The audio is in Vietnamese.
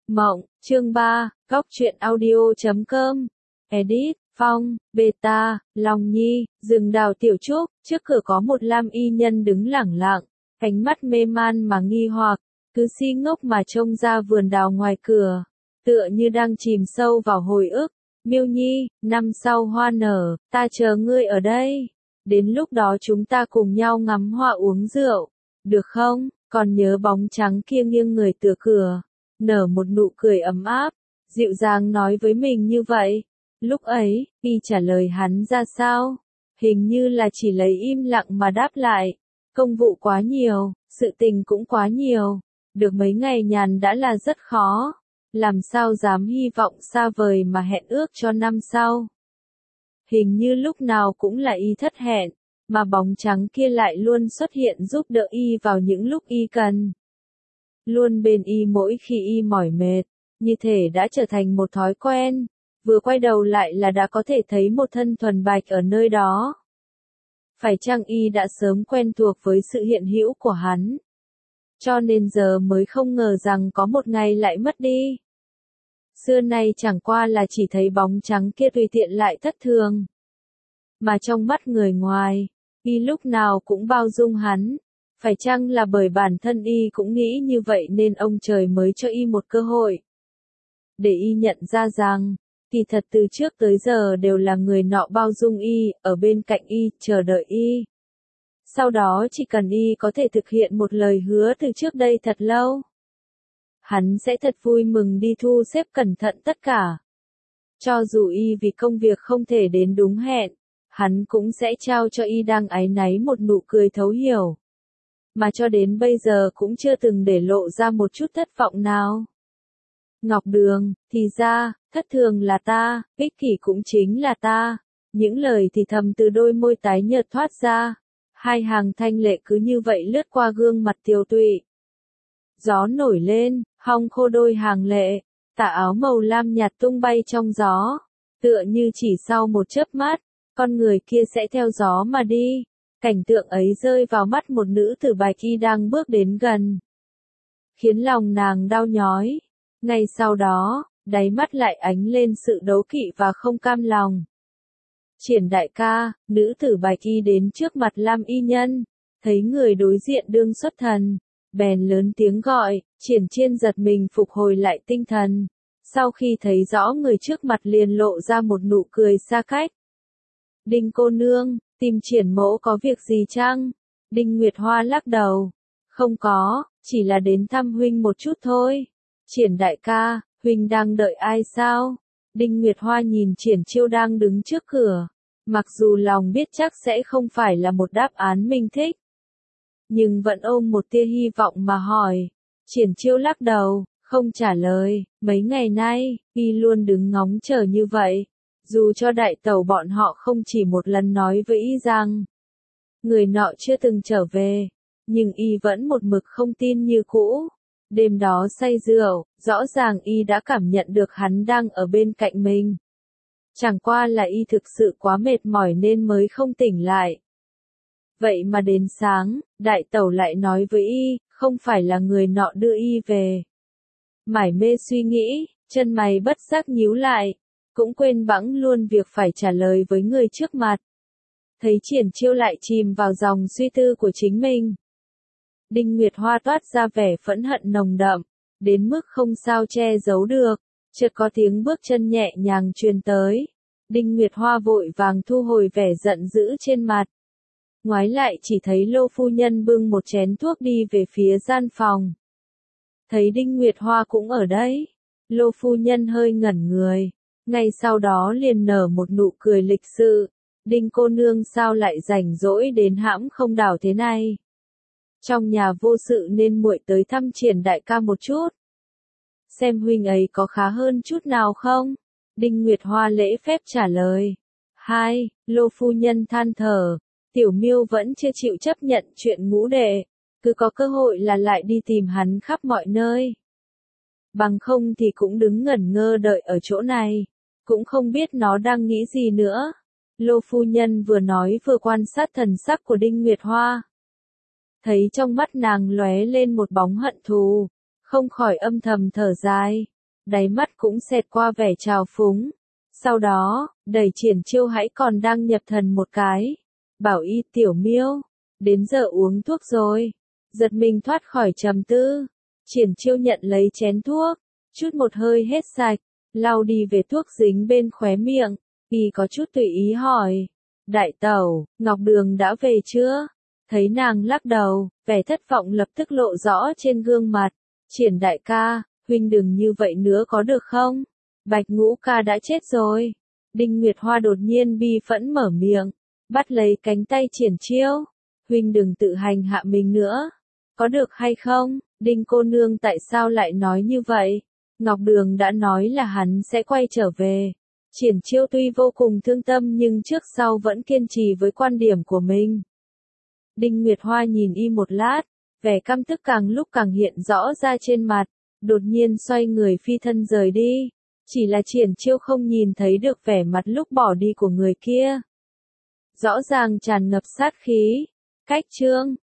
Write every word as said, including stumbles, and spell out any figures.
Mộng, chương ba, góc truyện audio.com, edit, Phong, Beta, Long Nhi, rừng đào tiểu trúc, trước cửa có một lam y nhân đứng lẳng lặng, ánh mắt mê man mà nghi hoặc, cứ si ngốc mà trông ra vườn đào ngoài cửa, tựa như đang chìm sâu vào hồi ức. Miêu Nhi, năm sau hoa nở, ta chờ ngươi ở đây. Đến lúc đó chúng ta cùng nhau ngắm hoa uống rượu, được không? Còn nhớ bóng trắng kia nghiêng người tựa cửa, nở một nụ cười ấm áp, dịu dàng nói với mình như vậy. Lúc ấy, y trả lời hắn ra sao? Hình như là chỉ lấy im lặng mà đáp lại. Công vụ quá nhiều, sự tình cũng quá nhiều, được mấy ngày nhàn đã là rất khó. Làm sao dám hy vọng xa vời mà hẹn ước cho năm sau. Hình như lúc nào cũng là y thất hẹn, mà bóng trắng kia lại luôn xuất hiện giúp đỡ y vào những lúc y cần. Luôn bên y mỗi khi y mỏi mệt, như thể đã trở thành một thói quen, vừa quay đầu lại là đã có thể thấy một thân thuần bạch ở nơi đó. Phải chăng y đã sớm quen thuộc với sự hiện hữu của hắn? Cho nên giờ mới không ngờ rằng có một ngày lại mất đi. Xưa nay chẳng qua là chỉ thấy bóng trắng kia tùy tiện lại thất thường. Mà trong mắt người ngoài, y lúc nào cũng bao dung hắn. Phải chăng là bởi bản thân y cũng nghĩ như vậy nên ông trời mới cho y một cơ hội. Để y nhận ra rằng, kỳ thật từ trước tới giờ đều là người nọ bao dung y, ở bên cạnh y, chờ đợi y. Sau đó chỉ cần y có thể thực hiện một lời hứa từ trước đây thật lâu, hắn sẽ thật vui mừng đi thu xếp cẩn thận tất cả. Cho dù y vì công việc không thể đến đúng hẹn, hắn cũng sẽ trao cho y đang áy náy một nụ cười thấu hiểu. Mà cho đến bây giờ cũng chưa từng để lộ ra một chút thất vọng nào. Ngọc Đường, thì ra, thất thường là ta, ích kỷ cũng chính là ta. Những lời thì thầm từ đôi môi tái nhợt thoát ra. Hai hàng thanh lệ cứ như vậy lướt qua gương mặt tiều tụy. Gió nổi lên, hong khô đôi hàng lệ, tà áo màu lam nhạt tung bay trong gió. Tựa như chỉ sau một chớp mắt, con người kia sẽ theo gió mà đi. Cảnh tượng ấy rơi vào mắt một nữ tử bạch y đang bước đến gần, khiến lòng nàng đau nhói. Ngay sau đó, đáy mắt lại ánh lên sự đố kỵ và không cam lòng. Triển đại ca, nữ tử bạch y đến trước mặt lam y nhân, thấy người đối diện đương xuất thần, bèn lớn tiếng gọi. Triển Chiên giật mình phục hồi lại tinh thần, sau khi thấy rõ người trước mặt liền lộ ra một nụ cười xa cách. Đinh cô nương, tìm Triển mỗ có việc gì chăng? Đinh Nguyệt Hoa lắc đầu. Không có, chỉ là đến thăm huynh một chút thôi. Triển đại ca, huynh đang đợi ai sao? Đinh Nguyệt Hoa nhìn Triển Chiêu đang đứng trước cửa. Mặc dù lòng biết chắc sẽ không phải là một đáp án mình thích, nhưng vẫn ôm một tia hy vọng mà hỏi. Triển Chiêu lắc đầu, không trả lời. Mấy ngày nay, y luôn đứng ngóng chờ như vậy. Dù cho đại tẩu bọn họ không chỉ một lần nói với y rằng người nọ chưa từng trở về, nhưng y vẫn một mực không tin như cũ. Đêm đó say rượu, rõ ràng y đã cảm nhận được hắn đang ở bên cạnh mình. Chẳng qua là y thực sự quá mệt mỏi nên mới không tỉnh lại. Vậy mà đến sáng, đại tẩu lại nói với y, không phải là người nọ đưa y về. Mải mê suy nghĩ, chân mày bất giác nhíu lại, cũng quên bẵng luôn việc phải trả lời với người trước mặt. Thấy Triển Chiêu lại chìm vào dòng suy tư của chính mình, Đinh Nguyệt Hoa toát ra vẻ phẫn hận nồng đậm, đến mức không sao che giấu được. Chợt có tiếng bước chân nhẹ nhàng truyền tới. Đinh Nguyệt Hoa vội vàng thu hồi vẻ giận dữ trên mặt. Ngoái lại chỉ thấy Lô phu nhân bưng một chén thuốc đi về phía gian phòng. Thấy Đinh Nguyệt Hoa cũng ở đấy, Lô phu nhân hơi ngẩn người, ngay sau đó liền nở một nụ cười lịch sự. Đinh cô nương sao lại rảnh rỗi đến hãm không đảo thế này? Trong nhà vô sự nên muội tới thăm Triển đại ca một chút. Xem huynh ấy có khá hơn chút nào không? Đinh Nguyệt Hoa lễ phép trả lời. Hai, Lô phu nhân than thở. Tiểu Miêu vẫn chưa chịu chấp nhận chuyện ngũ đệ. Cứ có cơ hội là lại đi tìm hắn khắp mọi nơi. Bằng không thì cũng đứng ngẩn ngơ đợi ở chỗ này. Cũng không biết nó đang nghĩ gì nữa. Lô phu nhân vừa nói vừa quan sát thần sắc của Đinh Nguyệt Hoa. Thấy trong mắt nàng lóe lên một bóng hận thù, không khỏi âm thầm thở dài. đáy mắt cũng xẹt qua vẻ trào phúng. Sau đó, đẩy Triển Chiêu hãy còn đang nhập thần một cái. Bảo y tiểu miêu, đến giờ uống thuốc rồi. Giật mình thoát khỏi trầm tư. Triển Chiêu nhận lấy chén thuốc, chút một hơi hết sạch, lau đi về thuốc dính bên khóe miệng, y có chút tùy ý hỏi. Đại tẩu, Ngọc Đường đã về chưa? Thấy nàng lắc đầu, vẻ thất vọng lập tức lộ rõ trên gương mặt. Triển đại ca, huynh đừng như vậy nữa có được không? Bạch Ngũ ca đã chết rồi. Đinh Nguyệt Hoa đột nhiên bi phẫn mở miệng, bắt lấy cánh tay Triển Chiêu. Huynh đừng tự hành hạ mình nữa. Có được hay không? Đinh cô nương tại sao lại nói như vậy? Ngọc Đường đã nói là hắn sẽ quay trở về. Triển Chiêu tuy vô cùng thương tâm nhưng trước sau vẫn kiên trì với quan điểm của mình. Đinh Nguyệt Hoa nhìn y một lát, vẻ căm tức càng lúc càng hiện rõ ra trên mặt, đột nhiên xoay người phi thân rời đi. Chỉ là Triển Chiêu không nhìn thấy được vẻ mặt lúc bỏ đi của người kia. Rõ ràng tràn ngập sát khí. Cách chương